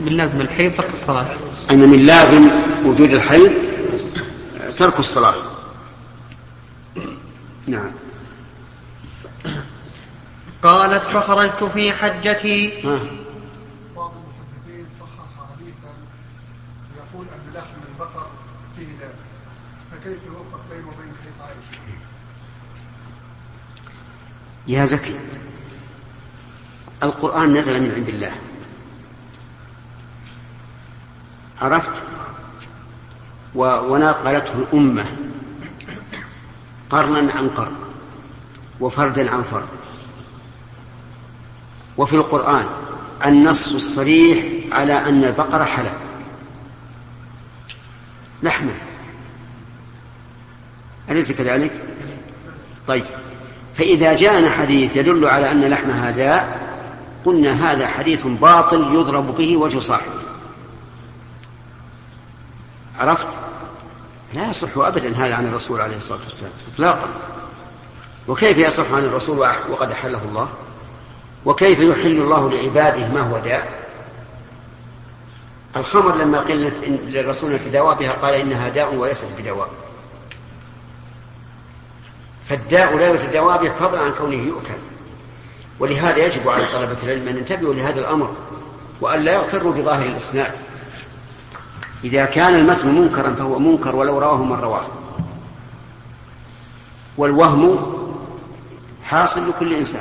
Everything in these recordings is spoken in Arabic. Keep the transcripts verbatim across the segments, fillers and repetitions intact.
من لازم الحيض ترك الصلاة. أن من لازم وجود الحيض ترك الصلاة. نعم. قالت فخرجت في حجتي. ها. بعض المحدثين صحح حديثا يقول أن لحم البقر فيه داء، فكيف يوفق بين وبين حديث عائشة؟ يا زكي، القرآن نزل من عند الله، عرفت؟ ونقلته الأمة قرنا عن قرن وفردا عن فرد. وفي القرآن النص الصريح على أن البقرة حلال لحمه، أليس كذلك؟ طيب، فإذا جاءنا حديث يدل على أن لحمها داء قلنا هذا حديث باطل يضرب به وجه صاحبه، عرفت؟ لا يصح أبدا هذا عن الرسول عليه الصلاة والسلام إطلاقا. وكيف يصح عن الرسول وقد أحله الله؟ وكيف يحل الله لعباده ما هو داء؟ الخمر لما قلت للرسول التداوى بها قال إنها داء وليست بدواء، فالداء لا يتداوى به فضلا عن كونه يؤكل. ولهذا يجب على طلبة العلم أن ينتبهوا لهذا الأمر وأن لا يغتروا بظاهر الإسناد. إذا كان المتن منكرا فهو منكر ولو رواه من رواه، والوهم حاصل لكل إنسان.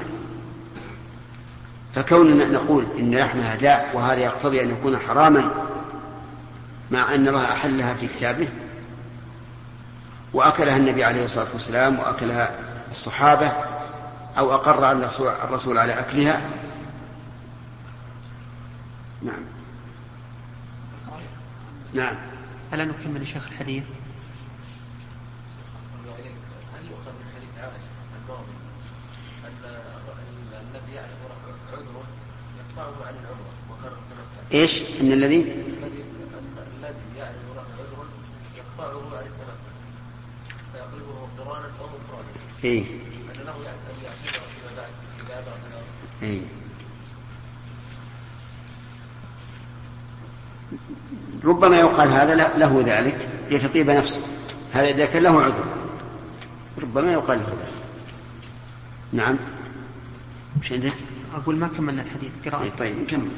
فكوننا نقول إن لحمها داء وهذا يقتضي أن يكون حراما مع أن الله أحلها في كتابه وأكلها النبي عليه الصلاة والسلام وأكلها الصحابة أو أقر الرسول على أكلها. نعم. نعم. ألا نكمل الشيخ الحديث؟ إيش؟ إن الذي الذي يعرف له عذر يقطعه عن التمتع فيقلبه قرانا أو مفرادا. إيه. أن له أن يعتبر فيما بعد إذا بعد. إيه. ربما يقال هذا له ذلك لتطيب نفسه، هذا إذا كان له عذر ربما يقال له ذلك. نعم. مش عندك؟ أقول ما كملنا الحديث قراءة. إيه طيب نكمل.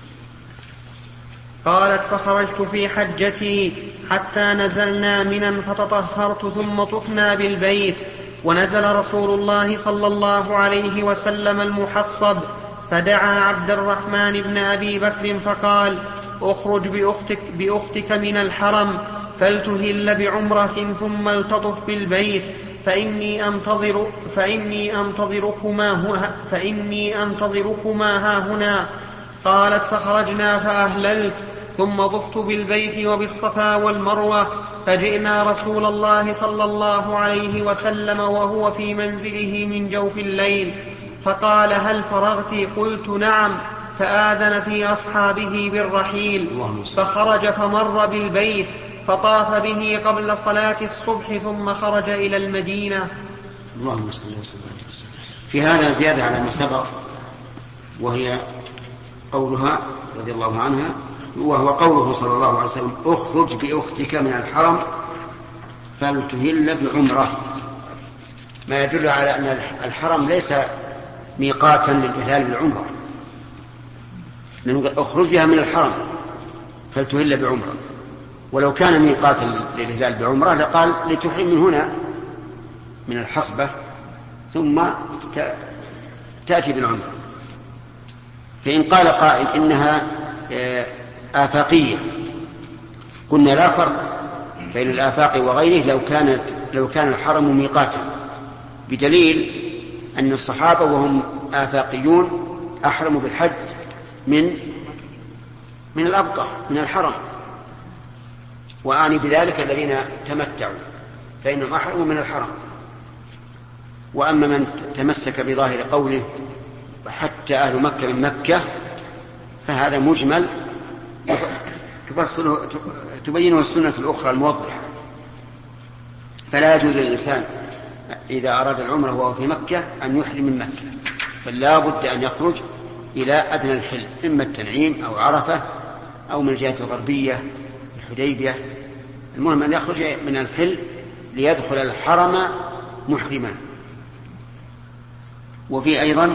قالت فخرجت في حجتي حتى نزلنا منا فتطهرت ثم طفنا بالبيت، ونزل رسول الله صلى الله عليه وسلم المحصب فدعا عبد الرحمن بن أبي بكر فقال اخرج بأختك, بأختك من الحرم فلتهل بعمرة ثم التطف بالبيت فإني أنتظر فإني أنتظركما فإني أنتظركما ها هنا. قالت فخرجنا فأهللت ثم طفت بالبيت وبالصفا والمروة، فجئنا رسول الله صلى الله عليه وسلم وهو في منزله من جوف الليل فقال هل فرغت؟ قلت نعم، فآذن في أصحابه بالرحيل فخرج فمر بالبيت فطاف به قبل صلاة الصبح ثم خرج إلى المدينة. اللهم صل وسلم. في هذا زيادة على ما سبق، وهي قولها رضي الله عنها، وهو قوله صلى الله عليه وسلم اخرج بأختك من الحرم فلتهل بعمرة، ما يدل على أن الحرم ليس ميقاتا للإهلال بالعمرة، لأنه اخرج بها من الحرم فلتهل بعمرة، ولو كان ميقاتا للإهلال بعمرة لقال لتحرم من هنا من الحصبة ثم تأتي بالعمرة. فإن قال قائل إنها آفاقية قلنا لا فرق بين الآفاق وغيره لو كانت لو كان الحرم ميقاتا، بدليل أن الصحابة وهم آفاقيون أحرموا بالحج من من الأبطح من الحرم، وأعني بذلك الذين تمتعوا فإنهم أحرموا من الحرم. وأما من تمسك بظاهر قوله حتى أهل مكة من مكة فهذا مجمل تبينه السنة الأخرى الموضحة، فلا يجوز للإنسان إذا أراد العمرة وهو في مكة أن يحرم من مكة، فلا بد أن يخرج إلى أدنى الحل، إما التنعيم أو عرفة أو من الجهة الغربية الحديبية، المهم أن يخرج من الحل ليدخل الحرم محرما. وفي أيضا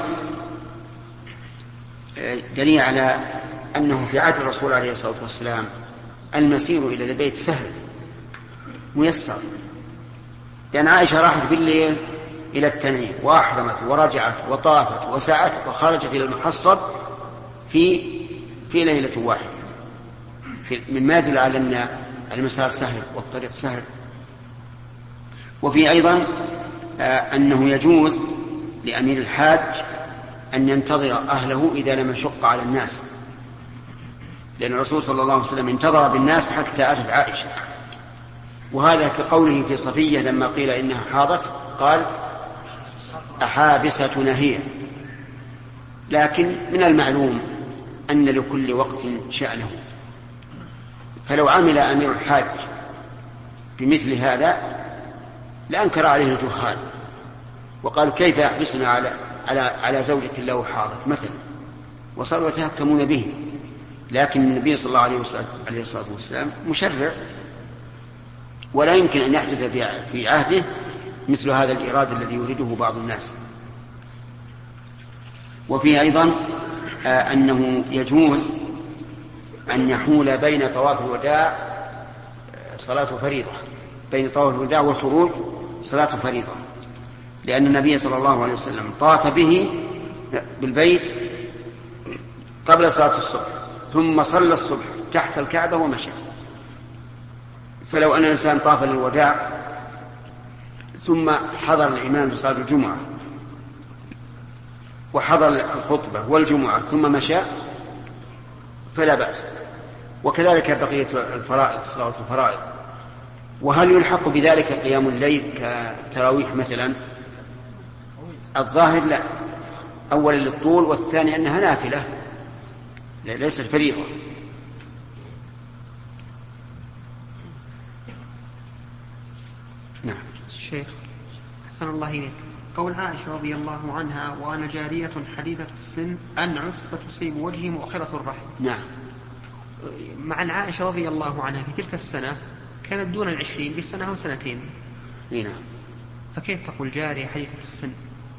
دليل على أنه في عهد الرسول عليه الصلاة والسلام المسير إلى البيت سهل ميسر، لأن عائشة راحت بالليل إلى التنعيم وأحرمت ورجعت وطافت وسعت وخرجت إلى المحصب في في ليلة واحدة، مما يدل على أن المسار سهل والطريق سهل. وفي أيضا أنه يجوز لأمير الحاج أن ينتظر أهله إذا لم يشق على الناس، لأن الرسول صلى الله عليه وسلم انتظر بالناس حتى أتت عائشة، وهذا كقوله في صفية لما قيل إنها حاضت قال أحابستنا هي. لكن من المعلوم أن لكل وقت شأنه، فلو عمل أمير الحاج بمثل هذا لأنكر عليه الجهال وقالوا كيف يحبسنا على على على زوجة له حاضت مثلا، وصاروا يتهكمون به. لكن النبي صلى الله عليه الصلاة والسلام مشرع، ولا يمكن أن يحدث في عهده مثل هذا الإرادة الذي يريده بعض الناس. وفيه أيضا أنه يجوز أن يحول بين طواف الوداع صلاة فريضة، بين طواف الوداع والخروج صلاة فريضة، لأن النبي صلى الله عليه وسلم طاف به بالبيت قبل صلاة الصبح ثم صلى الصبح تحت الكعبة ومشى. فلو أن الإنسان طاف للوداع ثم حضر الإمام بصلاة الجمعة وحضر الخطبة والجمعة ثم مشى فلا بأس، وكذلك بقية الفرائض صلاة الفرائض. وهل يلحق بذلك قيام الليل كتراويح مثلا؟ الظاهر لا، أولا للطول، والثاني أنها نافلة ليست فريضة. نعم. الشيخ حسن الله إليك، قول عائشة رضي الله عنها وأنا جارية حديثة السن أنعس فتصيب وجهي مؤخرة الرحم. نعم. مع أن عائشة رضي الله عنها في تلك السنة كانت دون العشرين بسنة أو سنتين. نعم. فكيف تقول جارية حديثة السن؟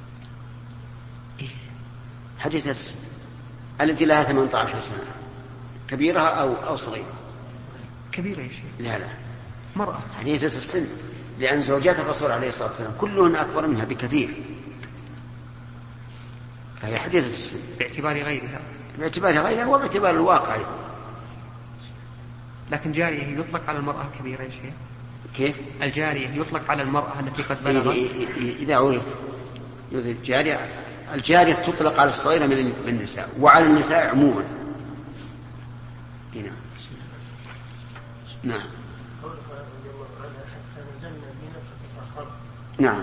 حديثة السن التي لها ثمانية عشر سنة، كبيرة أو أو صغيرة؟ كبيرة يا شيخ. لا لا، مرأة حديثة السن، لأن زوجات الرسول عليه الصلاة والسلام كلهن أكبر منها بكثير، فهي حديثة السن باعتبار غيرها، باعتبار غيرها وباعتبار الواقع. لكن جارية يطلق على المرأة كبيرة يا شيخ. كيف؟ الجارية يطلق على المرأة التي قد بلغت. إذا عرف الجارية، الجارية تطلق على الصغيرة من النساء وعلى النساء عموما. هنا. نعم. نعم.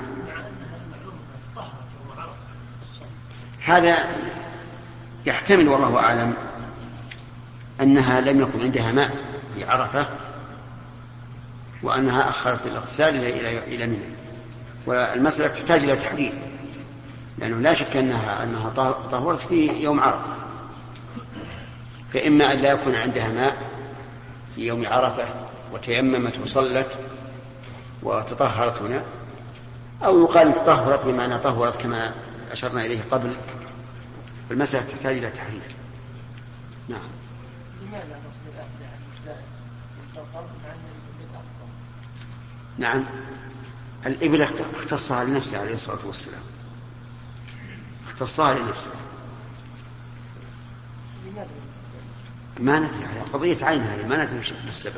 هذا يحتمل والله أعلم أنها لم يكن عندها ماء في عرفة وأنها أخرت الاغتسال إلى إلى منى، والمسألة تحتاج إلى تحديد، لأنه لا شك أنها أنها طهورت في يوم عرفة، فإما أن لا يكون عندها ماء في يوم عرفة وتيممت وصلت وتطهرت هنا، أو يقال تطهرت بمعنى طهرت كما أشرنا إليه قبل، فالمسألة تحتاج إلى تحديد. نعم. نعم، الإبل اختصها لنفسه عليه الصلاة والسلام، اختصها لنفسه، ما ندري على قضية عين هذه، ما ندري بالسبب.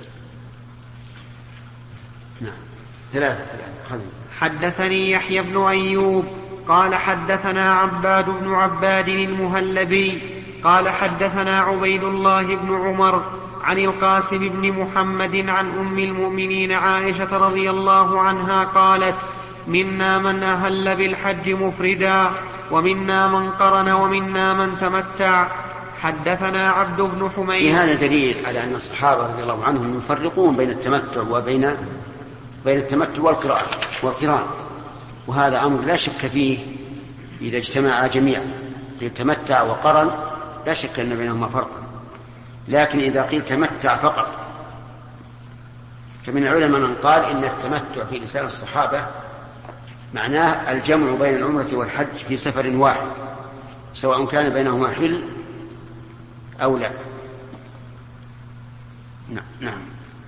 نعم. ثلاثة. حدثني يحيى بن أيوب قال حدثنا عباد بن عباد المهلبي قال حدثنا عبيد الله بن عمر عن القاسم بن محمد عن أم المؤمنين عائشة رضي الله عنها قالت: منا من أهل بالحج مفردا ومنا من قرن ومنا من تمتع. حدثنا عبد بن حميد. في هذا دليل على أن الصحابة رضي الله عنهم يفرقون بين التمتع وبين بين التمتع والقران والقران وهذا أمر لا شك فيه إذا اجتمعا جميعا. التمتع وقرن لا شك أن بينهما فرقا، لكن إذا قيل تمتع فقط فمن العلماء من قال إن التمتع في لسان الصحابة معناه الجمع بين العمرة والحج في سفر واحد سواء كان بينهما حل أو لا. نعم.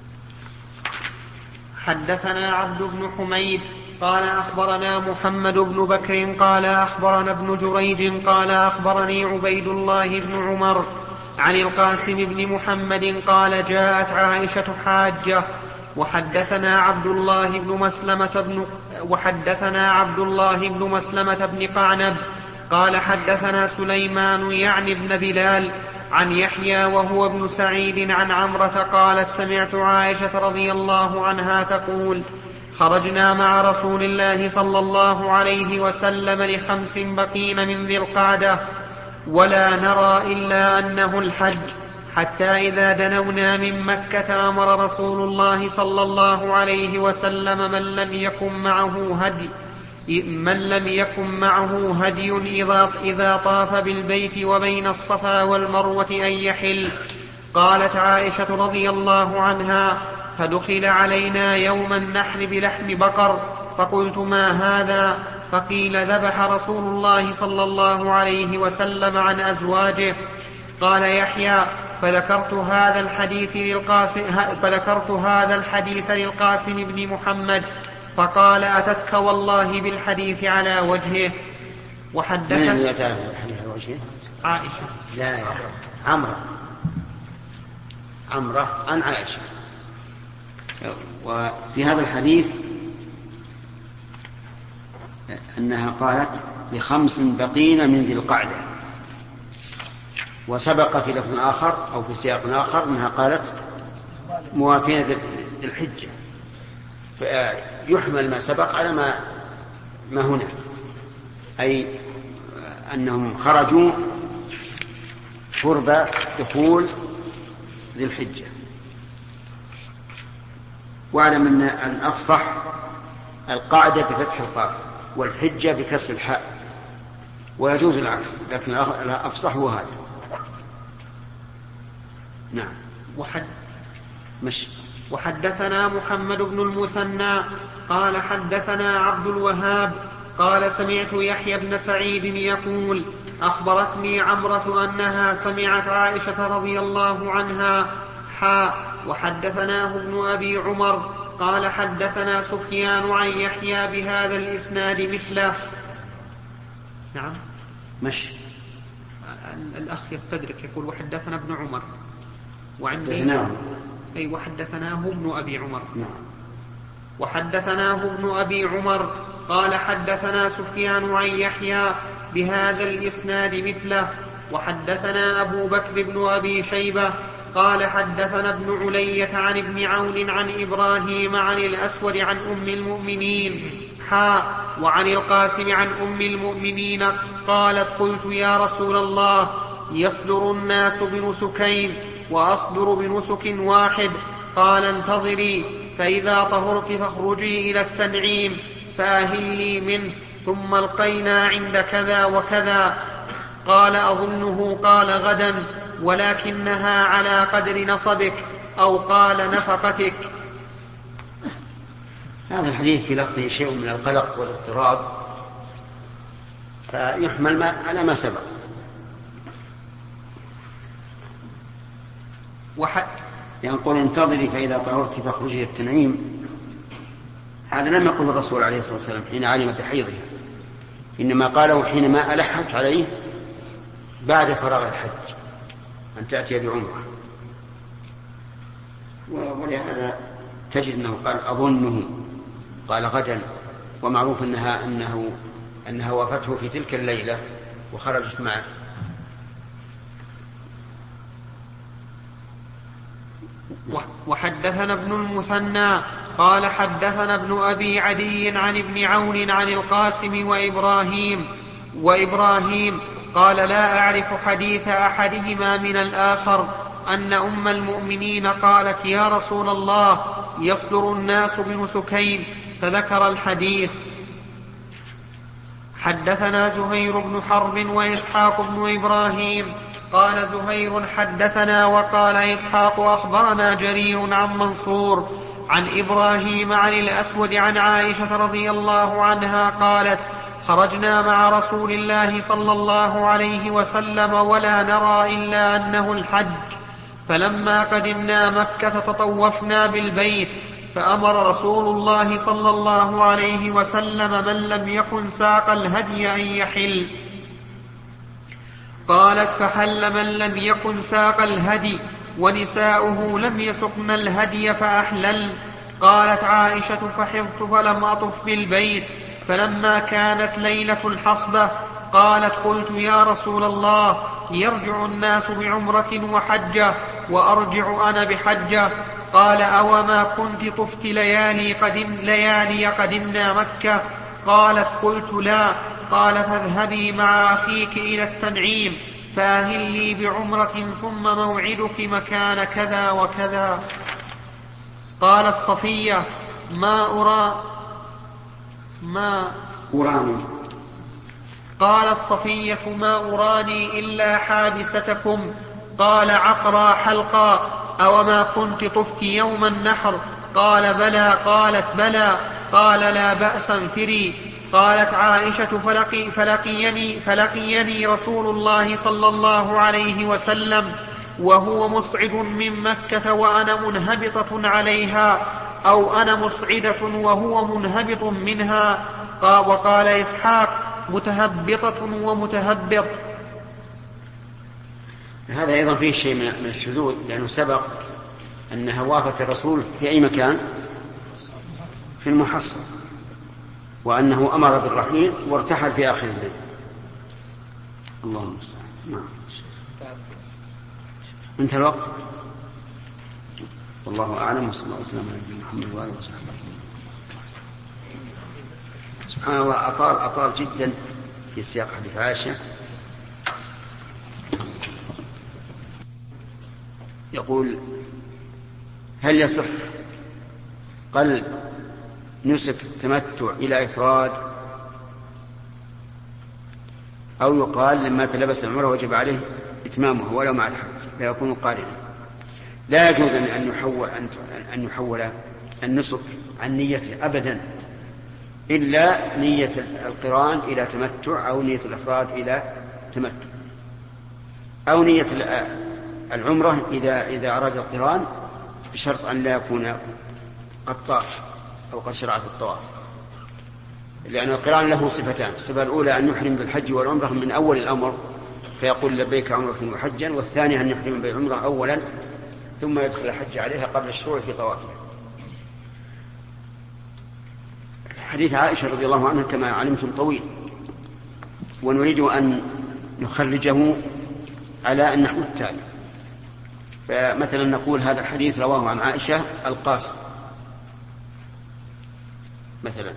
حدثنا عبد بن حميد قال أخبرنا محمد بن بكر قال أخبرنا ابن جريج قال أخبرني عبيد الله بن عمر عن القاسم بن محمد قال جاءت عائشة حاجة وحدثنا عبد الله بن مسلمة بن وحدثنا عبد الله بن مسلمة بن قعنب قال حدثنا سليمان يعني ابن بلال عن يحيى وهو ابن سعيد عن عمرة قالت سمعت عائشة رضي الله عنها تقول خرجنا مع رسول الله صلى الله عليه وسلم لخمس بقين من ذي القعدة ولا نرى إلا أنه الحج حتى إذا دنونا من مكة أمر رسول الله صلى الله عليه وسلم من لم يكن معه هدي من لم يكن معه هدي إذا, إذا طاف بالبيت وبين الصفا والمروة أن يحل. قالت عائشة رضي الله عنها فدخل علينا يوم النحر بلحم بقر فقلت ما هذا؟ فقيل ذبح رسول الله صلى الله عليه وسلم عن أزواجه. قال يحيى فذكرت هذا الحديث للقاسم فذكرت هذا الحديث للقاسم بن محمد فقال أتتك والله بالحديث على وجهه. وحدثت من الحديث على وجهه؟ عائشة. لا يا عمرة عمرة عن عائشة. وفي هذا الحديث أنها قالت لخمس بقين من ذي القعدة وسبق في لفظ آخر أو في سياق آخر أنها قالت موافين ذي الحجة فيحمل ما سبق على ما ما هنا أي أنهم خرجوا قرب دخول ذي الحجة. واعلم أن الأفصح القاعدة بفتح القاف والحجة بكسر الحاء ويجوز العكس لكن الأفصح هو هذا. نعم. وحد مش وحدثنا محمد بن المثنى قال حدثنا عبد الوهاب قال سمعت يحيى بن سعيد يقول أخبرتني عمرة أنها سمعت عائشة رضي الله عنها حا وحدثناه ابن أبي عمر قال حدثنا سفيان عن يحيى بهذا الإسناد مثله. نعم. مش الأخ يستدرك يقول وحدثنا ابن عمر وعندي نعم. أي وحدثناه ابن أبي عمر. نعم. وحدثناه ابن أبي عمر قال حدثنا سفيان عن يحيى بهذا الإسناد مثله. وحدثنا أبو بكر بن أبي شيبة قال حدثنا ابن علية عن ابن عون عن إبراهيم عن الأسود عن أم المؤمنين حا وعن القاسم عن أم المؤمنين قالت قلت يا رسول الله يصدر الناس بنسكين وأصدر بنسك واحد قال انتظري فإذا طهرت فاخرجي إلى التنعيم فأهلي منه ثم القينا عند كذا وكذا. قال أظنه قال غدا ولكنها على قدر نصبك أو قال نفقتك. هذا الحديث في لفظه شيء من القلق والاضطراب فيحمل ما على ما سبق. وحد يقول انتظري فإذا طهرت فاخرجي إلى التنعيم هذا لم يقل الرسول عليه الصلاة والسلام حين علمت حيضها إنما قاله حينما ألحت عليه بعد فراغ الحج أن تأتي بعمرة. ولهذا تجد أنه قال أظنه قال غدا ومعروف أنها أنه أنها وافته في تلك الليلة وخرجت معه. وحدثنا ابن المثنى قال حدثنا ابن أبي عدي عن ابن عون عن القاسم وإبراهيم وإبراهيم قال لا أعرف حديث أحدهما من الآخر أن أم المؤمنين قالت يا رسول الله يصدر الناس بنسكين فذكر الحديث. حدثنا زهير بن حرب وإسحاق بن إبراهيم قال زهير حدثنا وقال إسحاق أخبرنا جرير عن منصور عن إبراهيم عن الأسود عن عائشة رضي الله عنها قالت خرجنا مع رسول الله صلى الله عليه وسلم ولا نرى إلا أنه الحج، فلما قدمنا مكة تطوفنا بالبيت، فأمر رسول الله صلى الله عليه وسلم من لم يكن ساق الهدي أن يحل. قالت فحل من لم يكن ساق الهدي ونساؤه لم يسقن الهدي فأحلل. قالت عائشة فحضت فلم أطف بالبيت، فلما كانت ليلة الحصبة قالت قلت يا رسول الله يرجع الناس بعمرة وحجة وأرجع أنا بحجة؟ قال أوما كنت طفت ليالي, قدم ليالي قدمنا مكة؟ قالت قلت لا. قال فاذهبي مع أخيك إلى التنعيم فأهلي بعمرة ثم موعدك مكان كذا وكذا. قالت صفية ما أرى ما أراني قالت صفية ما أراني إلا حابستكم. قال عقرى حلقا أوما كنت طفت يوم النحر؟ قال بلى. قالت بلى. قال لا بأس انفري. قالت عائشة فلقي فلقيني, فلقيني رسول الله صلى الله عليه وسلم وهو مصعد من مكة وأنا منهبطة عليها، أو أنا مصعدة وهو منهبط منها. وقال إسحاق متهبطة ومتهبط. هذا أيضا فيه شيء من الشذوذ، لأنه سبق أنها وافت الرسول في أي مكان؟ في المحصن، وأنه أمر بالرحيل وارتحل في آخر الليل. اللهم المستعان. نعم. انتهى الوقت. والله أعلم، وصلى الله وسلم على نبينا محمد وآله وصحبه. سبحان الله، أطال أطال جدا في سياق حديث عائشة. يقول هل يصح قلب نسك التمتع إلى إفراد، أو يقال لما تلبس العمرة وجب عليه إتمامه ولو مع الحج فيكون قارنا؟ لا يجوز أن يحول, أن يحول النسك عن نيته أبدا، إلا نية القران إلى تمتع، أو نية الإفراد إلى تمتع، أو نية العمرة إذا, إذا أراد القران، بشرط أن لا يكون قد طاف أو قد شرع في الطواف، لأن القران له صفتان: الصفة الأولى أن يحرم بالحج والعمرة من أول الأمر فيقول لبيك عمرة وحجا، والثانية أن يحرم بالعمرة أولا ثم يدخل الحج عليها قبل الشروع في طوافها. حديث عائشة رضي الله عنها كما علمتم طويل، ونريد أن نخرجه على النحو التالي. فمثلا نقول هذا الحديث رواه عن عائشة القاسم مثلا،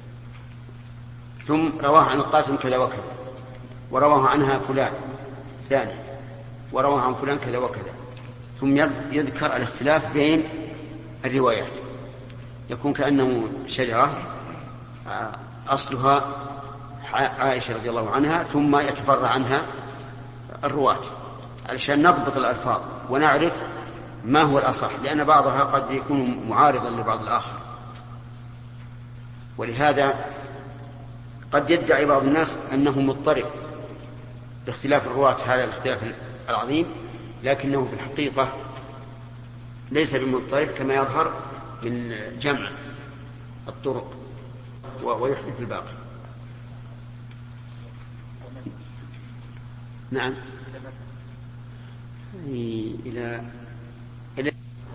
ثم رواه عن القاسم كذا وكذا، ورواه عنها فلان ثاني، ورواه عن فلان كذا وكذا، ثم يذكر الاختلاف بين الروايات، يكون كأنه شجرة أصلها عائشة رضي الله عنها ثم يتفرع عنها الرواة، علشان نضبط الألفاظ ونعرف ما هو الأصح، لأن بعضها قد يكون معارضا لبعض الآخر. ولهذا قد يدعي بعض الناس أنه مضطرب باختلاف الرواة، هذا الاختلاف العظيم، لكنه في الحقيقة ليس بمضطرب كما يظهر من جمع الطرق ويحدث الباقي. نعم. إلى إلى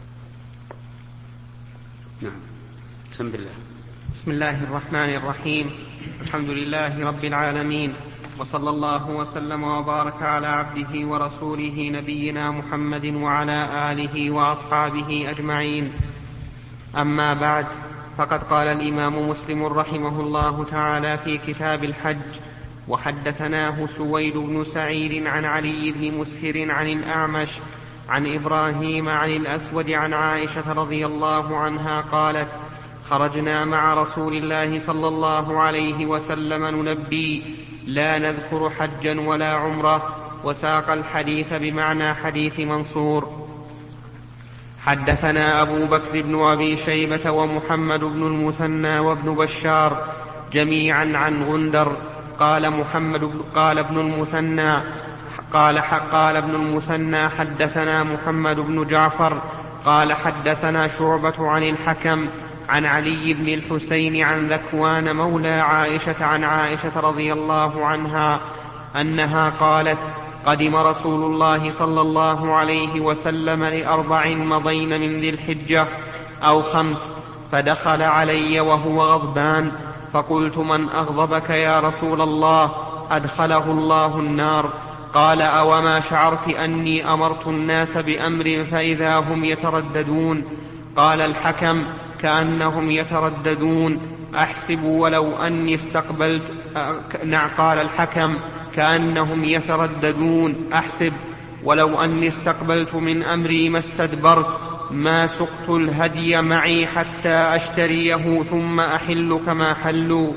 نعم. بسم الله. بسم الله الرحمن الرحيم. الحمد لله رب العالمين، وصلى الله وسلم وبارك على عبده ورسوله نبينا محمد وعلى آله وأصحابه أجمعين. أما بعد، فقد قال الإمام مسلم رحمه الله تعالى في كتاب الحج: وحدثناه سويد بن سعيد عن علي بن مسهر عن الأعمش عن إبراهيم عن الأسود عن عائشة رضي الله عنها قالت: خرجنا مع رسول الله صلى الله عليه وسلم نلبي، لا نذكر حجا ولا عمرة، وساق الحديث بمعنى حديث منصور. حدثنا أبو بكر بن أبي شيبة ومحمد بن المثنى وابن بشار جميعا عن غندر. قال محمد قال ابن المثنى قال قال ابن المثنى حدثنا محمد بن جعفر قال حدثنا شعبة عن الحكم عن علي بن الحسين عن ذكوان مولى عائشة عن عائشة رضي الله عنها أنها قالت: قدم رسول الله صلى الله عليه وسلم لأربع مضين من ذي الحجة أو خمس، فدخل علي وهو غضبان، فقلت: من أغضبك يا رسول الله؟ أدخله الله النار. قال: أوما شعرت أني أمرت الناس بأمر فإذا هم يترددون؟ قال الحكم: كأنهم يترددون، أحسب ولو أني استقبلت قال الحكم: كأنهم يترددون، أحسب ولو أني استقبلت من أمري ما استدبرت، ما سقت الهدي معي حتى أشتريه ثم أحل كما حلوا.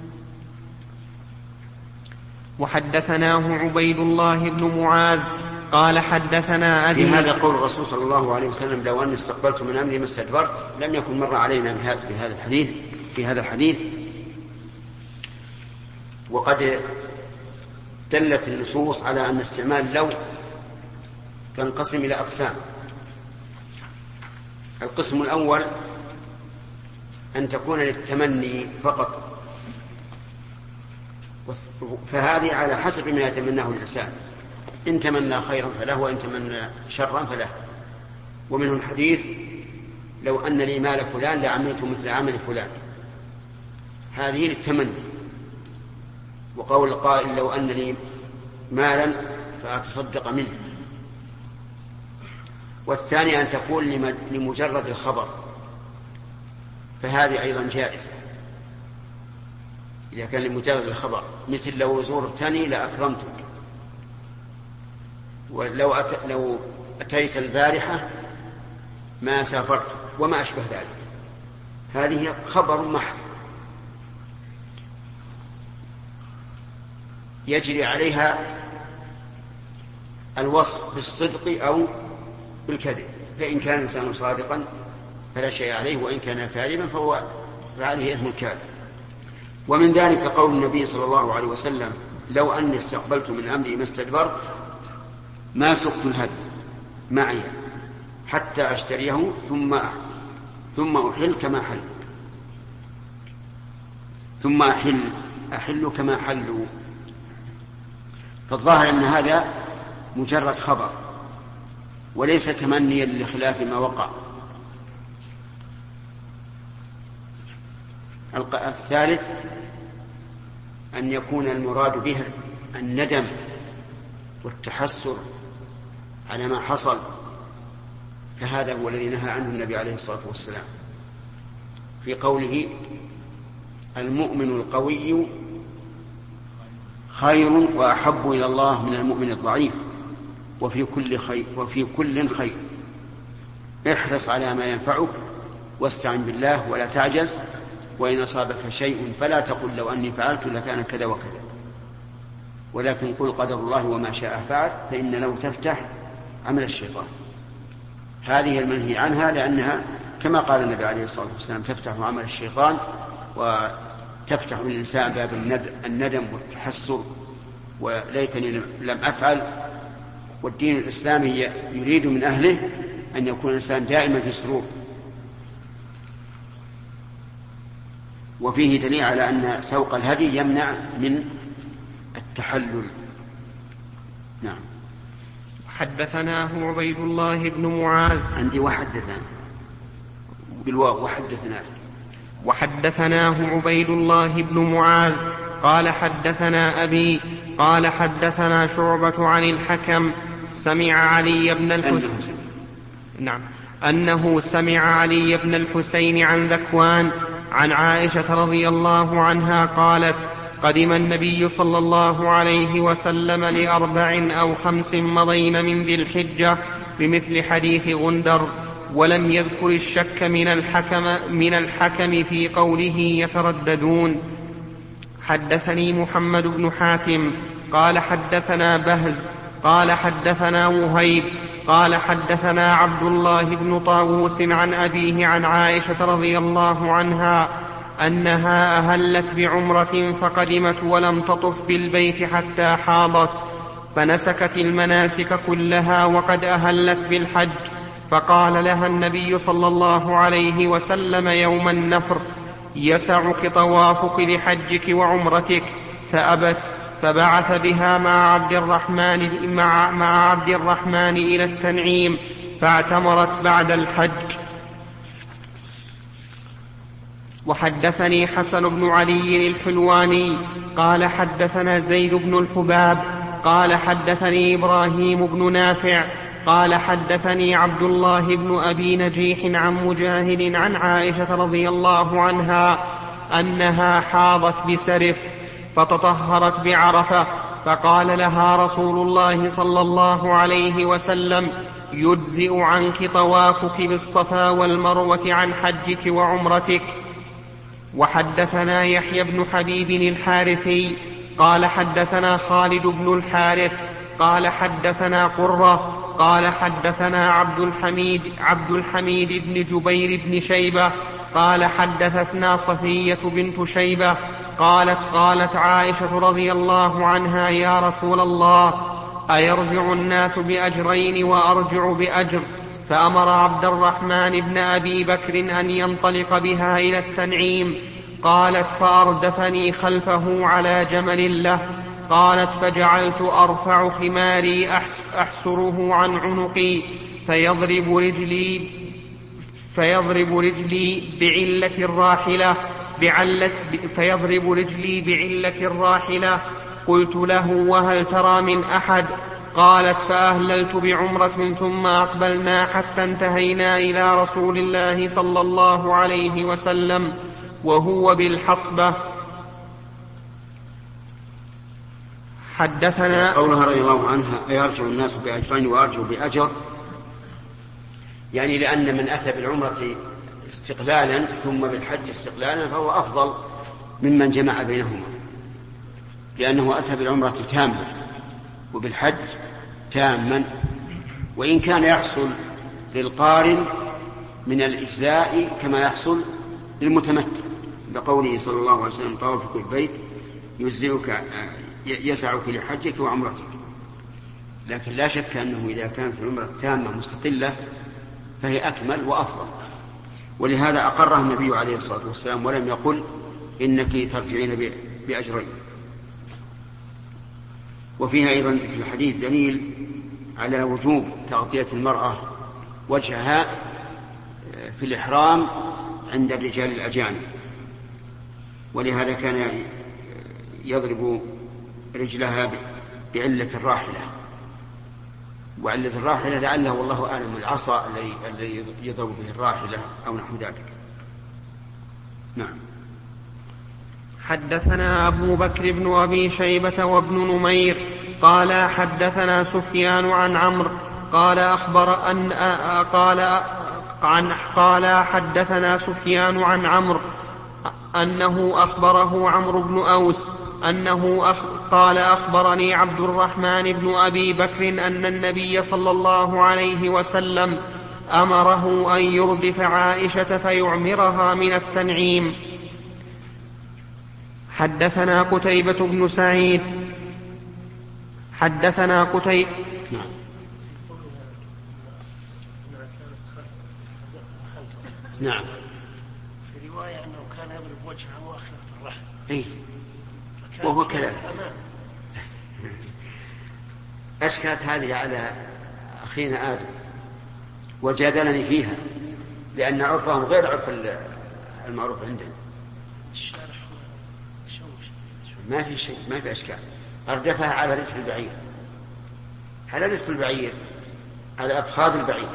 وحدثناه عبيد الله بن معاذ قال حدثنا أبي. في هذا قول الرسول صلى الله عليه وسلم: لو أني استقبلت من أمري ما استدبرت، لم يكن مر علينا بهذا الحديث في هذا الحديث. وقد دلت النصوص على أن استعمال لو تنقسم إلى أقسام. القسم الأول أن تكون للتمني فقط، فهذه على حسب ما يتمناه الإنسان، إن تمنى خيرا فله وإن تمنى شرا فله. ومنه الحديث: لو أن لي مال فلان لعملت مثل عمل فلان، هذه للتمني. وقول القائل: لو أن لي مالا فأتصدق منه. والثاني أن تكون لمجرد الخبر، فهذه أيضا جائزة إذا كان لمجرد الخبر، مثل: لو زورتني لأكرمتك، ولو أت... لو أتيت البارحة ما سافرت، وما أشبه ذلك. هذه خبر محض يجري عليها الوصف بالصدق أو بالكذب، فإن كان الإنسان صادقا فلا شيء عليه، وإن كان كاذبا فهو فعليه إثم الكاذب. ومن ذلك قول النبي صلى الله عليه وسلم: لو أني استقبلت من أمري ما استدبرت، ما سقت الهدي معي حتى أشتريه ثم ثم أحل كما حل ثم أحل أحل كما حلوا. فالظاهر أن هذا مجرد خبر وليس تمنيا لخلاف ما وقع. الثالث أن يكون المراد به الندم والتحسر على ما حصل، فهذا هو الذي نهى عنه النبي عليه الصلاة والسلام في قوله: المؤمن القوي خير وأحب إلى الله من المؤمن الضعيف، وفي كل خير وفي كل خير، احرص على ما ينفعك واستعن بالله ولا تعجز، وإن أصابك شيء فلا تقل لو أني فعلت لكان كذا وكذا، ولكن قل قدر الله وما شاء فعل، فإن لو تفتح عمل الشيطان. هذه المنهي عنها، لأنها كما قال النبي عليه الصلاة والسلام: تفتح عمل الشيطان وتفتح للإنسان باب الندم والتحسر وليتني لم أفعل. والدين الإسلامي يريد من أهله أن يكون الإنسان دائما في سرور. وفيه دليل على أن سوق الهدي يمنع من التحلل. نعم. حدثناه عبيد الله بن معاذ. عندي وحدثنا بالواو وحدثناه. وحدثناه عبيد الله بن معاذ قال حدثنا أبي قال حدثنا شعبة عن الحكم سمع علي بن الحسين نعم أنه سمع علي بن الحسين عن ذكوان عن عائشة رضي الله عنها قالت: قدم النبي صلى الله عليه وسلم لأربع أو خمس مضين من ذي الحجة بمثل حديث غندر، ولم يذكر الشك من الحكم, من الحكم في قوله يترددون. حدثني محمد بن حاتم قال حدثنا بهز قال حدثنا وهيب قال حدثنا عبد الله بن طاووس عن أبيه عن عائشة رضي الله عنها أنها أهلت بعمرة فقدمت ولم تطف بالبيت حتى حاضت، فنسكت المناسك كلها وقد أهلت بالحج، فقال لها النبي صلى الله عليه وسلم يوم النفر: يسعك طوافك لحجك وعمرتك، فأبت، فبعث بها مع عبد الرحمن, مع, مع عبد الرحمن إلى التنعيم، فاعتمرت بعد الحج. وحدثني حسن بن علي الحلواني قال حدثنا زيد بن الحباب قال حدثني إبراهيم بن نافع قال حدثني عبد الله بن أبي نجيح عن مجاهد عن عائشة رضي الله عنها أنها حاضت بسرف فتطهرت بعرفة، فقال لها رسول الله صلى الله عليه وسلم: يجزئ عنك طوافك بالصفا والمروة عن حجك وعمرتك. وحدثنا يحيى بن حبيب الحارثي قال حدثنا خالد بن الحارث قال حدثنا قرة قال حدثنا عبد الحميد عبد الحميد بن جبير بن شيبة قال حدثتنا صفية بنت شيبة قالت قالت عائشة رضي الله عنها: يا رسول الله، أيرجع الناس بأجرين وأرجع بأجر؟ فأمر عبد الرحمن بن أبي بكر أن ينطلق بها إلى التنعيم. قالت: فأردفني خلفه على جمل له. قالت: فجعلت أرفع خماري أحسره عن عنقي فيضرب رجلي فيضرب رجلي بعلة الراحلة بعلة فيضرب رجلي بعلة الراحلة. قلت له: وهل ترى من أحد؟ قالت: فأهللت بعمرة ثم أقبلنا حتى انتهينا إلى رسول الله صلى الله عليه وسلم وهو بالحصبة. حدثنا قولها رضي الله عنها: أيرجع الناس بأجرين وأرجع بأجر، يعني لأن من أتى بالعمرة استقلالا ثم بالحج استقلالا فهو أفضل ممن جمع بينهما، لأنه أتى بالعمرة تامة وبالحج تاما، وإن كان يحصل للقارن من الإجزاء كما يحصل للمتمتع، بقوله صلى الله عليه وسلم: طوافك البيت يجزئك يسعك لحجك وعمرتك. لكن لا شك أنه إذا كانت العمرة التامة مستقلة فهي أكمل وأفضل، ولهذا أقرها النبي عليه الصلاة والسلام ولم يقل إنك ترجعين بأجرين. وفيها أيضا في الحديث دليل على وجوب تغطية المرأة وجهها في الإحرام عند الرجال الأجانب، ولهذا كان يضرب رجلها بعلة الراحلة، وعلة الراحلة لعله والله أعلم العصا الذي يضرب به الراحلة أو نحو ذلك. نعم. حدثنا أبو بكر بن أبي شيبة وابن نمير قال حدثنا سفيان عن عمرو قال أخبر أن قال عن قال حدثنا سفيان عن عمرو أنه أخبره عمرو بن أوس أنه أخ قال أخبرني عبد الرحمن بن أبي بكر أن النبي صلى الله عليه وسلم أمره أن يردف عائشة فيعمرها من التنعيم. حدثنا قتيبة بن سعيد حدثنا قتيبة نعم. في رواية أنه كان يضرب وجهه مؤخرة الرحل. إيه. وهو كذلك. أشكلت هذه على أخينا آدم وجادلني فيها، لأن عرفهم غير عرف المعروف عندنا. ما في شيء، ما في أشكال. أردفها على رجل البعير، على رجل البعير، على أفخاذ البعير،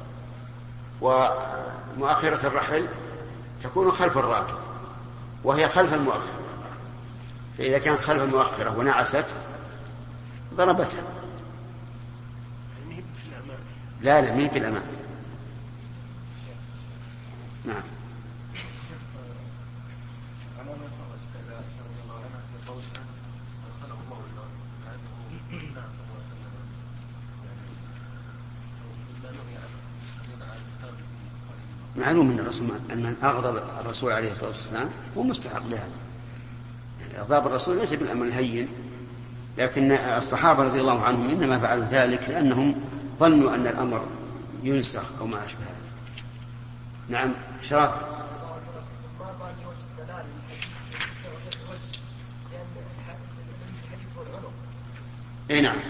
ومؤخرة الرحل تكون خلف الراكب وهي خلف المؤخرة، فإذا كانت خلف المؤخرة ونعست ضربتها. لا لا مين في الأمام. نعم. معلوم من الرسول أن من أغضب الرسول عليه الصلاة والسلام هو مستحق لها. يعني أغضاب الرسول ليس بالأمر الهين، لكن الصحابة رضي الله عنهم إنما فعلوا ذلك لأنهم ظنوا أن الأمر ينسخ أو ما أشبه هذا. نعم شرف. اي نعم،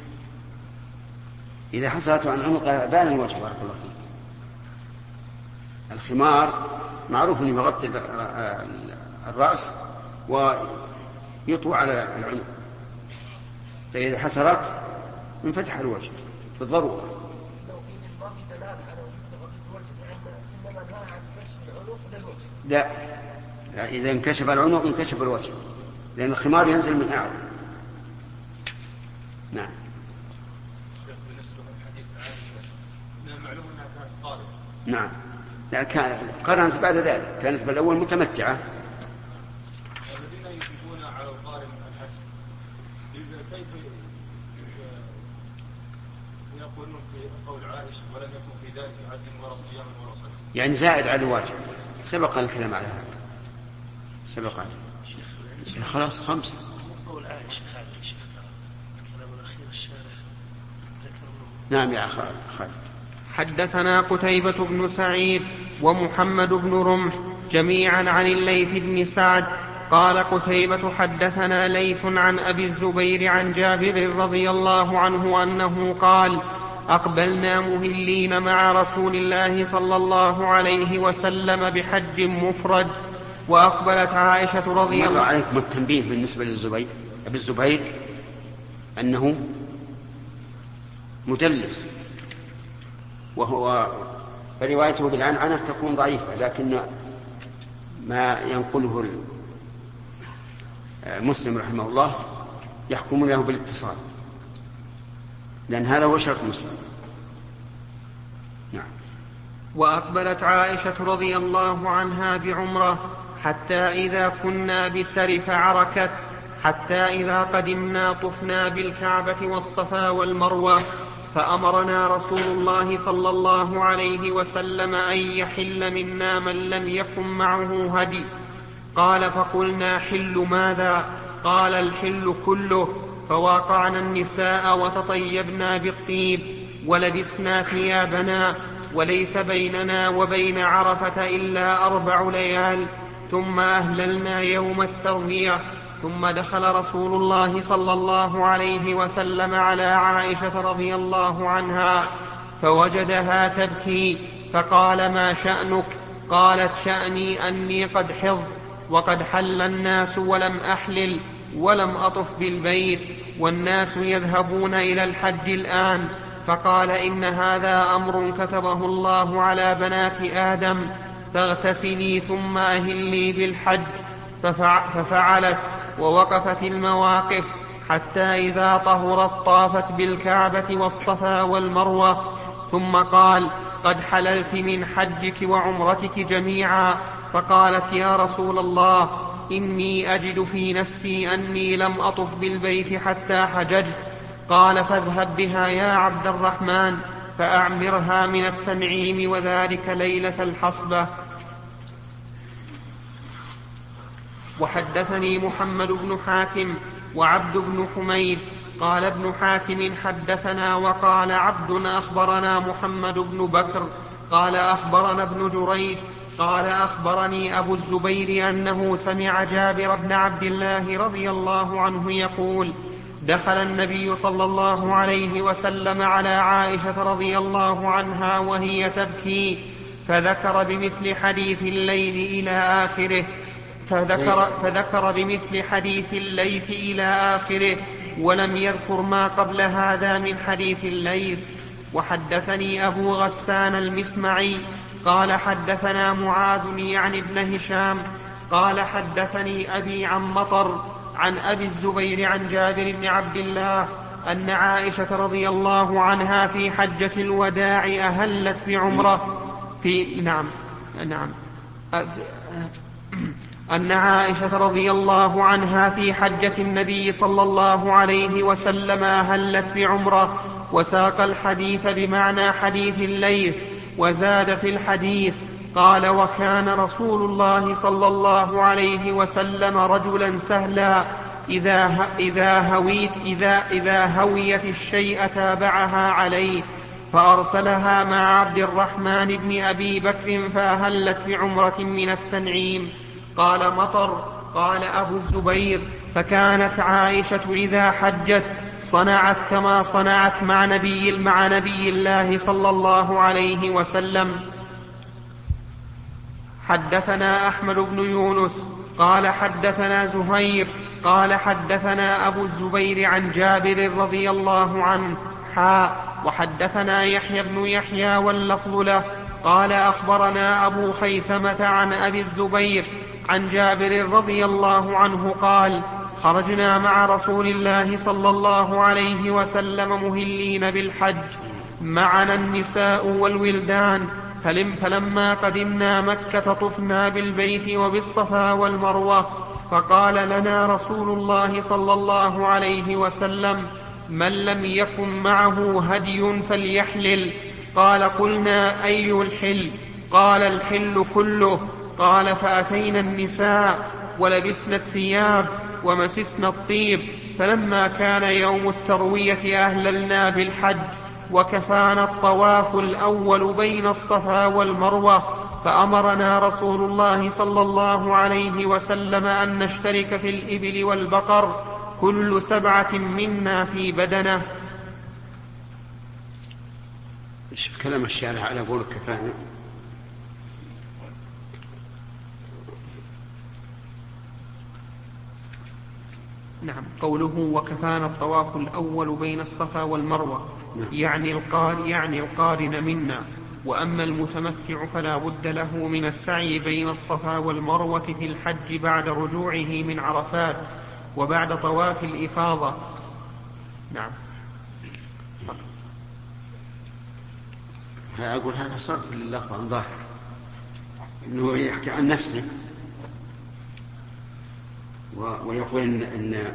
إذا حصلت عن عنق بان الوجه. بارك الله فيك. الخمار معروف أنه يغطي الرأس ويطوى على العنق، فإذا حصلت انفتح الوجه بالضرورة. لا. لا، إذا انكشف العنق انكشف الوجه، لأن الخمار ينزل من أعلى. نعم. نعم. لا، قرنت بعد ذلك، كانت بالأول متمتعة. الذين يجيبون على القارن الحج كيف يقولون في قول عائشة ولم يكن في ذلك حج ولا صيام ولا صلاة؟ يعني زائد على الواجب. سبق الكلام على هذا، سبق على خلاص خمسة. قول عائشة هذا يا شيخ، الكلام الأخير الشارع ذكر. نعم يا خالد. حدثنا قتيبة بن سعيد ومحمد بن رمح جميعا عن الليث بن سعد قال قتيبة حدثنا ليث عن أبي الزبير عن جابر رضي الله عنه أنه قال أقبلنا مهلين مع رسول الله صلى الله عليه وسلم بحج مفرد، وأقبلت عائشة رضي الله عنها. عليكم التنبيه بالنسبة للزبير أبي الزبير أنه مدلس، وهو فروايته بالعنعنة تكون ضعيفة، لكن ما ينقله مسلم رحمه الله يحكم له بالاتصال، لأن هذا هو شرط مسلم. نعم. وأقبلت عائشة رضي الله عنها بعمرة حتى إذا كنا بسرف عركت، حتى إذا قدمنا طفنا بالكعبة والصفا والمروة، فأمرنا رسول الله صلى الله عليه وسلم أن يحل منا من لم يكن معه هدي. قال فقلنا حل ماذا؟ قال الحل كله. فواقعنا النساء وتطيبنا بالطيب ولبسنا ثيابنا، وليس بيننا وبين عرفة إلا أربع ليال، ثم أهللنا يوم التروية. ثم دخل رسول الله صلى الله عليه وسلم على عائشة رضي الله عنها فوجدها تبكي، فقال ما شأنك؟ قالت شأني أني قد حض وقد حل الناس ولم أحلل ولم أطف بالبيت، والناس يذهبون إلى الحج الآن. فقال إن هذا أمر كتبه الله على بنات آدم، فاغتسلي ثم أهلي بالحج. ففعلت ووقفت المواقف حتى إذا طهرت طافت بالكعبة والصفا والمروة، ثم قال قد حللت من حجك وعمرتك جميعا. فقالت يا رسول الله إني أجد في نفسي أني لم أطف بالبيت حتى حججت. قال فاذهب بها يا عبد الرحمن فأعمرها من التنعيم، وذلك ليلة الحصبة. وحدثني محمد بن حاتم وعبد بن حميد قال ابن حاتم حدثنا وقال عبد أخبرنا محمد بن بكر قال أخبرنا ابن جريج قال أخبرني أبو الزبير أنه سمع جابر بن عبد الله رضي الله عنه يقول دخل النبي صلى الله عليه وسلم على عائشة رضي الله عنها وهي تبكي، فذكر بمثل حديث الليل إلى آخره فذكر, فذكر بمثل حديث الليث إلى آخره، ولم يذكر ما قبل هذا من حديث الليث. وحدثني أبو غسان المسمعي قال حدثنا معاذ يعني ابن هشام قال حدثني أبي عن مطر عن أبي الزبير عن جابر بن عبد الله أن عائشة رضي الله عنها في حجة الوداع أهلت بعمرة في نعم نعم أن عائشة رضي الله عنها في حجة النبي صلى الله عليه وسلم أهلت بعمرة، وساق الحديث بمعنى حديث الليث. وزاد في الحديث قال: وكان رسول الله صلى الله عليه وسلم رجلا سهلا إذا, إذا, هويت إذا, إذا هويت الشيء تابعها عليه، فأرسلها مع عبد الرحمن بن أبي بكر فأهلت بعمرة من التنعيم. قال مطر: قال أبو الزبير: فكانت عائشة إذا حجت صنعت كما صنعت مع نبي, مع نبي الله صلى الله عليه وسلم. حدثنا أحمد بن يونس قال حدثنا زهير قال حدثنا أبو الزبير عن جابر رضي الله عنه حاء وحدثنا يحيى بن يحيى واللفظ له قال أخبرنا أبو خيثمة عن أبي الزبير عن جابر رضي الله عنه قال: خرجنا مع رسول الله صلى الله عليه وسلم مهلين بالحج، معنا النساء والولدان، فلم فلما قدمنا مكة طفنا بالبيت وبالصفا والمروة، فقال لنا رسول الله صلى الله عليه وسلم: من لم يكن معه هدي فليحلل. قال: قلنا: أي الحل؟ قال: الحل كله. قال: فأتينا النساء ولبسنا الثياب ومسسنا الطيب، فلما كان يوم التروية أهللنا بالحج، وكفانا الطواف الأول بين الصفا والمروة، فأمرنا رسول الله صلى الله عليه وسلم أن نشترك في الإبل والبقر كل سبعة منا في بدنه. شوف كلام الشارع على قول كفانا. نعم، قوله وكفانا الطواف الأول بين الصفا والمروة يعني القارن, يعني القارن منا، وأما المتمتع فلا بد له من السعي بين الصفا والمروة في الحج بعد رجوعه من عرفات وبعد طواف الإفاضة. نعم. أقول هذا صرف لللفظ عن ظاهر إنه يحكي عن نفسه ويقول إن, إن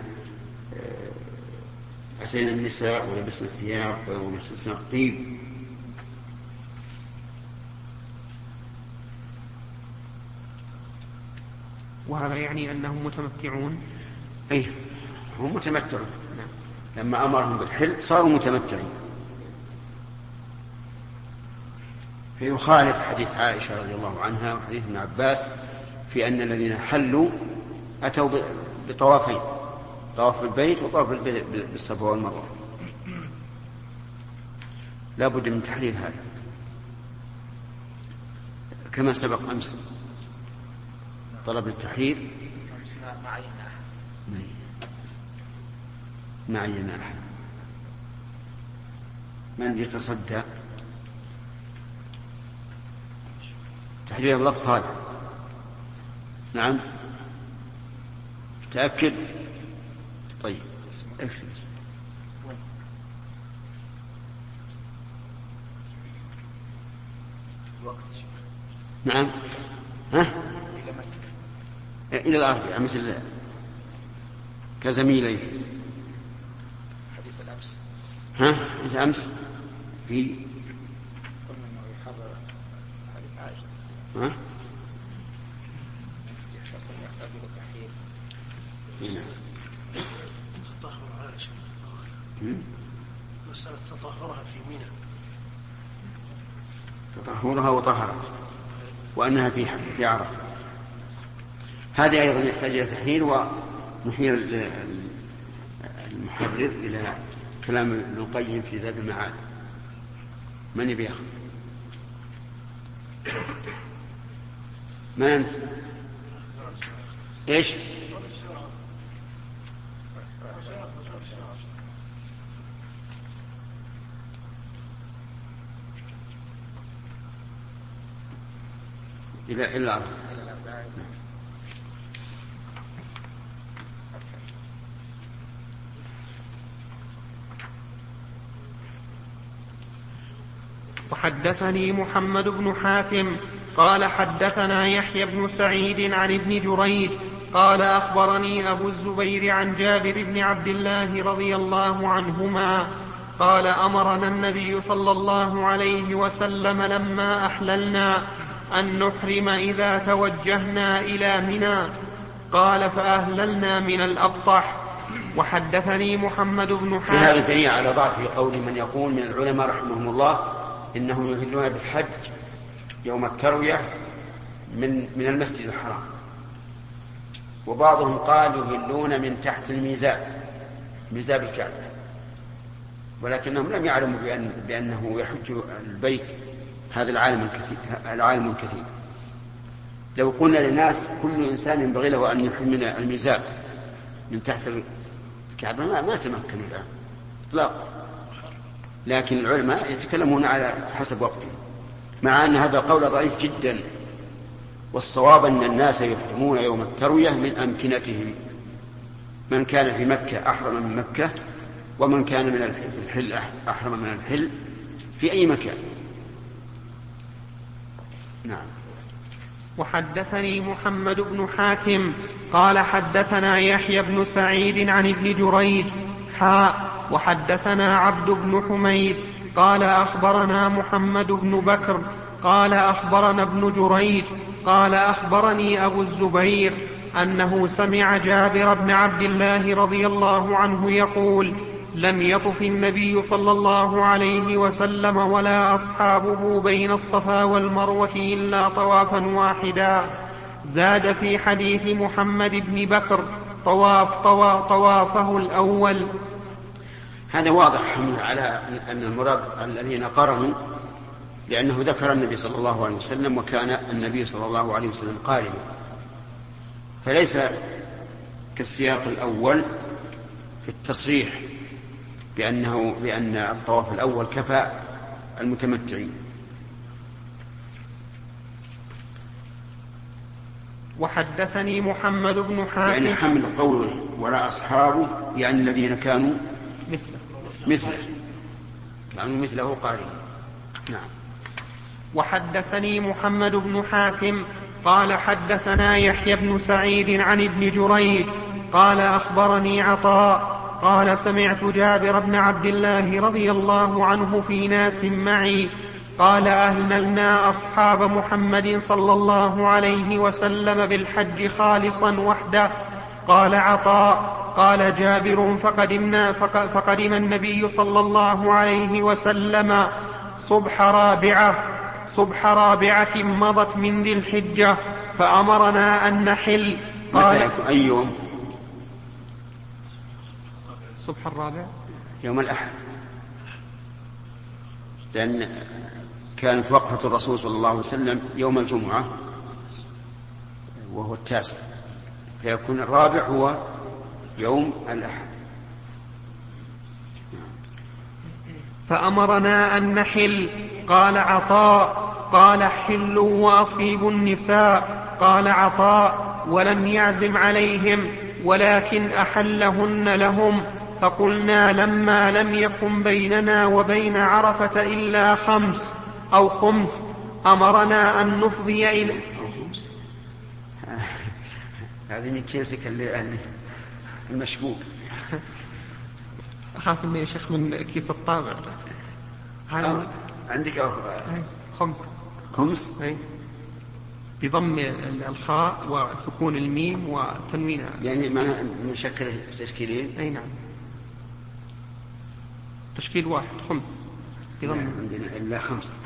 أتينا النساء ولبسنا الثياب ومسسنا الطيب. وهذا يعني أنهم متمتعون. أي هم متمتعون. لما أمرهم بالحل صاروا متمتعين. فيخالف حديث عائشة رضي الله عنها وحديث ابن عباس في أن الذين حلوا أتوا بطوافين، طواف بالبيت وطواف بالصفا والمروة. لا بد من تحليل هذا كما سبق أمس. طلب التحليل ما عينا أحد. من يتصدى تحليل اللفظ هذا؟ نعم، تأكد. طيب اكتب. نعم. ها إلى الأرض مثل كزميلي حديث الأمس. ها الأمس في قلنا أنه يحضر حديث عائشة. ها يحتاج إلى التحليل. تطهر عائشة مسألة تطهرها في منى، تطهرها وطهرت وأنها في في عرفة. هذه أيضا يحتاج إلى تحليل، ونحيل المحرر إلى كلام ابن القيم في زاد المعاد. من يبي ياخذ؟ ما أنت؟ إيش؟ إلى إلا وحدثني محمد بن حاتم قال حدثنا يحيى بن سعيد عن ابن جريج قال أخبرني أبو الزبير عن جابر بن عبد الله رضي الله عنهما قال أمرنا النبي صلى الله عليه وسلم لما أحللنا أن نحرم إذا توجهنا إلى منى. قال فأهللنا من الأبطح. وحدثني محمد بن حاتم. هذا دليل على ضعف قول من يقول من العلماء رحمهم الله إنهم يهلون بالحج يوم التروية من من المسجد الحرام، وبعضهم قال يهلون من تحت الميزاب، ميزاب الكعبة، ولكنهم لم يعلموا بأن بأنه يحج البيت هذا العالم الكثير العالم الكثير. لو قلنا للناس كل إنسان ينبغي له أن يحج من الميزاب من تحت الكعبة ما, ما تمكنوا الآن إطلاقا، لكن العلماء يتكلمون على حسب وقته، مع أن هذا القول ضعيف جدا، والصواب أن الناس يحرمون يوم التروية من أمكنتهم، من كان في مكة أحرم من مكة، ومن كان من الحل أحرم من الحل في أي مكان. نعم. وحدثني محمد بن حاتم قال حدثنا يحيى بن سعيد عن ابن جريج حاء وحدثنا عبد بن حميد قال أخبرنا محمد بن بكر قال أخبرنا ابن جريج قال أخبرني أبو الزبير أنه سمع جابر بن عبد الله رضي الله عنه يقول لم يطف النبي صلى الله عليه وسلم ولا أصحابه بين الصفا والمروة إلا طوافا واحدا. زاد في حديث محمد بن بكر طواف طوا طوافه الأول. هذا واضح على أن المراد الذين قرنوا، لأنه ذكر النبي صلى الله عليه وسلم وكان النبي صلى الله عليه وسلم قارنا، فليس كالسياق الأول في التصريح بأنه بأن الطواف الأول كفى المتمتعين. وحدثني محمد بن حاتم يعني حمل قوله ولا أصحابه يعني الذين كانوا مثله مثله كانوا مثله قارين. نعم. وحدثني محمد بن حاتم قال حدثنا يحيى بن سعيد عن ابن جريج قال أخبرني عطاء قال سمعت جابر بن عبد الله رضي الله عنه في ناس معي قال أهللنا أصحاب محمد صلى الله عليه وسلم بالحج خالصا وحده. قال عطاء قال جابر فقدمنا فقدم النبي صلى الله عليه وسلم صبح رابعة صبح رابعة مضت من ذي الحجة فأمرنا أن نحل. قال أي يوم؟ صبح الرابع يوم الأحد، لأن كانت وقفة الرسول صلى الله عليه وسلم يوم الجمعة وهو التاسع، فيكون الرابع هو يوم الأحد. فأمرنا أن نحل. قال عطاء قال حلوا وأصيبوا النساء. قال عطاء ولم يعزم عليهم ولكن أحلهن لهم. فقلنا لما لم يكن بيننا وبين عرفة إلا خمس أو خمس أمرنا أن نفضي إلى هذه من كيسك المشبوك. أخاف مني يا شيخ من كيس الطابع. عندك أو خمس خمس أي بضم الخاء وسكون الميم وتنوينها، يعني معنى مشكل تشكيلين. أي نعم، تشكيل واحد خمس بضم. نعم عندنا إلا خمس.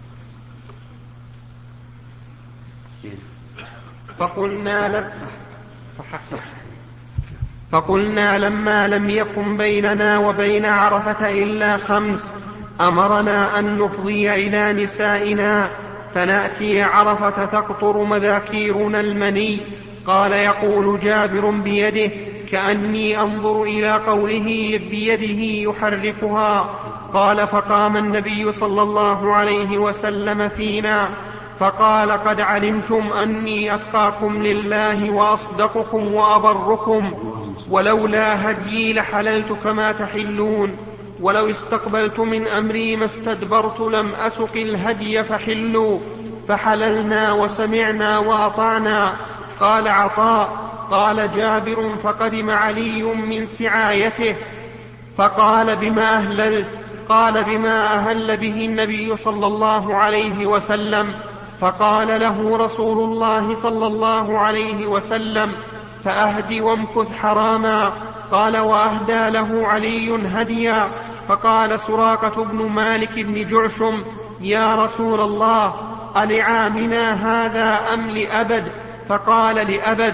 فقلنا لم صح صح فقلنا لما لم يكن بيننا وبين عرفة إلا خمس أمرنا أن نفضي إلى نسائنا فنأتي عرفة تقطر مذاكيرنا المني. قال يقول جابر بيده كأني أنظر إلى قوله بيده يحركها. قال فقام النبي صلى الله عليه وسلم فينا فقال قد علمتم أني أتقاكم لله وأصدقكم وأبركم، ولولا هديي لحللت كما تحلون، ولو استقبلت من أمري ما استدبرت لم أسق الهدي فحلوا. فحللنا وسمعنا وأطعنا. قال عطاء قال جابر فقدم علي من سعايته فقال بما أهللت؟ قال بما أهل به النبي صلى الله عليه وسلم. فقال له رسول الله صلى الله عليه وسلم: فأهد وامكث حراما. قال: وأهدى له علي هديا. فقال سراقة بن مالك بن جعشم: يا رسول الله، ألعامنا هذا أم لأبد؟ فقال: لأبد.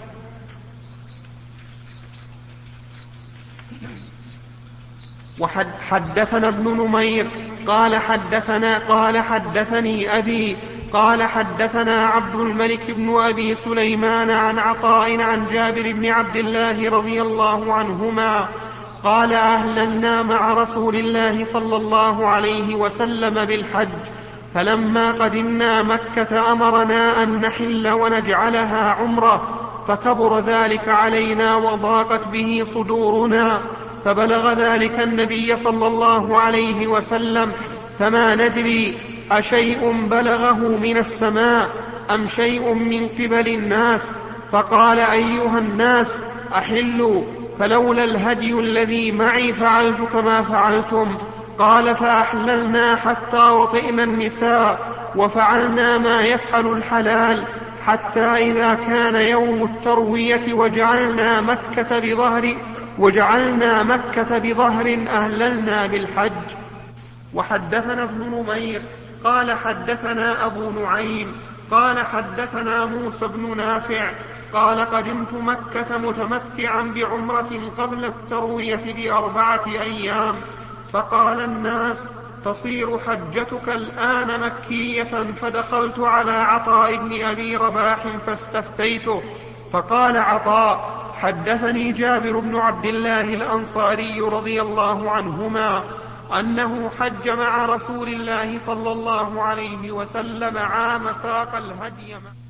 وحدثنا ابن نمير قال حدثنا قال حدثني أبي قال حدثنا عبد الملك بن أبي سليمان عن عطاء عن جابر بن عبد الله رضي الله عنهما قال: أهللنا مع رسول الله صلى الله عليه وسلم بالحج، فلما قدمنا مكة أمرنا أن نحل ونجعلها عمرة، فكبر ذلك علينا وضاقت به صدورنا، فبلغ ذلك النبي صلى الله عليه وسلم، فما ندري أشيء بلغه من السماء أم شيء من قبل الناس. فقال: أيها الناس، أحلوا، فلولا الهدي الذي معي فعلت كما فعلتم. قال: فأحللنا حتى وطئنا النساء وفعلنا ما يفعل الحلال، حتى إذا كان يوم التروية وجعلنا مكة بظهر وجعلنا مكة بظهر أهللنا بالحج. وحدثنا ابن نمير قال حدثنا أبو نعيم قال حدثنا موسى بن نافع قال: قدمت مكة متمتعا بعمرة قبل التروية بأربعة أيام، فقال الناس: تصير حجتك الآن مكية، فدخلت على عطاء بن أبي رباح فاستفتيته، فقال عطاء: حدثني جابر بن عبد الله الأنصاري رضي الله عنهما أنه حج مع رسول الله صلى الله عليه وسلم عام ساق الهدي.